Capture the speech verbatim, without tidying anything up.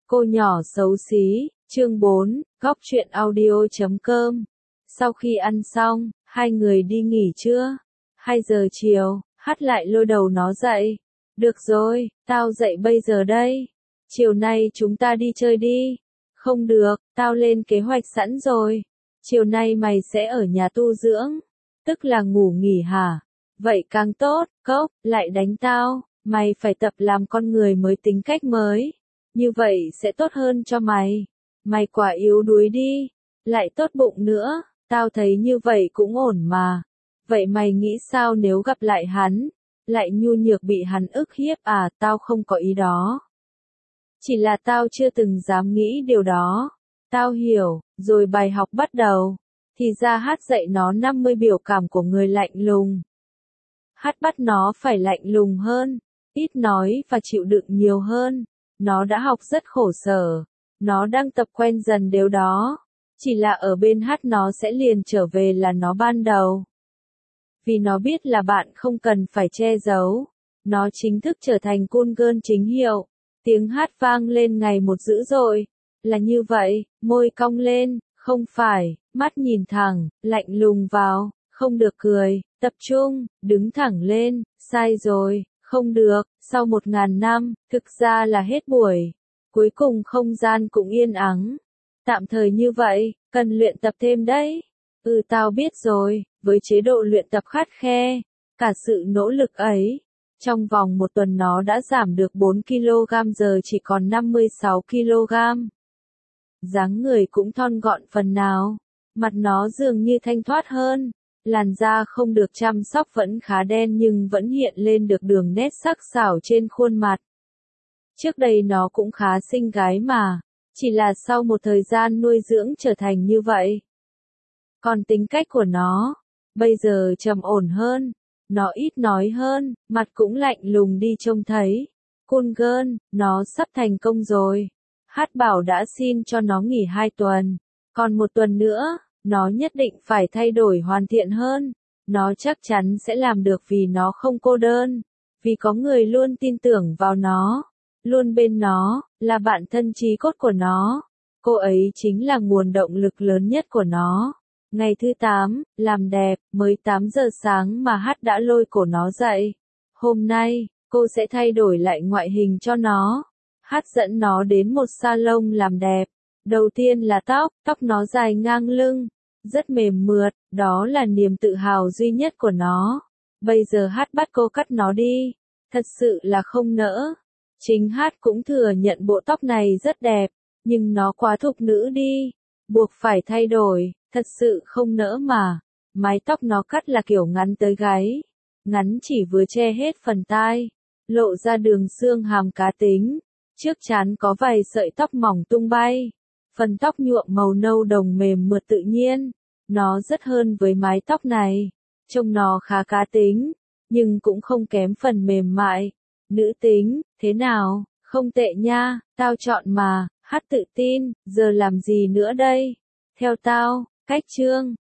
Cô nhỏ xấu xí, chương bốn, góc truyện audio chấm com. Sau khi ăn xong, hai người đi nghỉ trưa. Hai giờ chiều, Hát lại lôi đầu nó dậy. Được rồi, tao dậy bây giờ đây. Chiều nay chúng ta đi chơi đi. Không được, tao lên kế hoạch sẵn rồi. Chiều nay mày sẽ ở nhà tu dưỡng. Tức là ngủ nghỉ hả? Vậy càng tốt, Cốc, lại đánh tao. Mày phải tập làm con người mới, tính cách mới. Như vậy sẽ tốt hơn cho mày. Mày quả yếu đuối đi. Lại tốt bụng nữa, tao thấy như vậy cũng ổn mà. Vậy mày nghĩ sao nếu gặp lại hắn? Lại nhu nhược bị hắn ức hiếp à? Tao không có ý đó. Chỉ là tao chưa từng dám nghĩ điều đó. Tao hiểu, rồi bài học bắt đầu. Thì ra Hát dạy nó năm mươi biểu cảm của người lạnh lùng. Hát bắt nó phải lạnh lùng hơn, ít nói và chịu đựng nhiều hơn. Nó đã học rất khổ sở. Nó đang tập quen dần điều đó. Chỉ là ở bên Hát nó sẽ liền trở về là nó ban đầu. Vì nó biết là bạn không cần phải che giấu. Nó chính thức trở thành cool girl chính hiệu. Tiếng Hát vang lên ngày một dữ dội. Là như vậy, môi cong lên, không phải, mắt nhìn thẳng, lạnh lùng vào, không được cười, tập trung, đứng thẳng lên, sai rồi, không được, sau một ngàn năm, thực ra là hết buổi. Cuối cùng không gian cũng yên ắng. Tạm thời như vậy, cần luyện tập thêm đấy. Ừ, tao biết rồi, với chế độ luyện tập khắt khe, cả sự nỗ lực ấy. Trong vòng một tuần nó đã giảm được bốn ki lô gam, giờ chỉ còn năm mươi sáu ki lô gam. Dáng người cũng thon gọn phần nào. Mặt nó dường như thanh thoát hơn. Làn da không được chăm sóc vẫn khá đen nhưng vẫn hiện lên được đường nét sắc sảo trên khuôn mặt. Trước đây nó cũng khá xinh gái mà. Chỉ là sau một thời gian nuôi dưỡng trở thành như vậy. Còn tính cách của nó, bây giờ trầm ổn hơn. Nó ít nói hơn, mặt cũng lạnh lùng đi trông thấy. Cool girl, nó sắp thành công rồi. Hát bảo đã xin cho nó nghỉ hai tuần. Còn một tuần nữa, nó nhất định phải thay đổi hoàn thiện hơn. Nó chắc chắn sẽ làm được vì nó không cô đơn. Vì có người luôn tin tưởng vào nó. Luôn bên nó, là bạn thân chí cốt của nó. Cô ấy chính là nguồn động lực lớn nhất của nó. Ngày thứ tám, làm đẹp, mới tám giờ sáng mà Hát đã lôi cổ nó dậy. Hôm nay, cô sẽ thay đổi lại ngoại hình cho nó. Hát dẫn nó đến một salon làm đẹp. Đầu tiên là tóc, tóc nó dài ngang lưng, rất mềm mượt, đó là niềm tự hào duy nhất của nó. Bây giờ Hát bắt cô cắt nó đi. Thật sự là không nỡ. Chính Hát cũng thừa nhận bộ tóc này rất đẹp, nhưng nó quá thục nữ đi. Buộc phải thay đổi, thật sự không nỡ mà. Mái tóc nó cắt là kiểu ngắn tới gáy. Ngắn chỉ vừa che hết phần tai, lộ ra đường xương hàm cá tính. Trước trán có vài sợi tóc mỏng tung bay. Phần tóc nhuộm màu nâu đồng mềm mượt tự nhiên. Nó rất hơn với mái tóc này. Trông nó khá cá tính, nhưng cũng không kém phần mềm mại. Nữ tính, thế nào? Không tệ nha, tao chọn mà. Hát tự tin, giờ làm gì nữa đây? Theo tao, cách chương,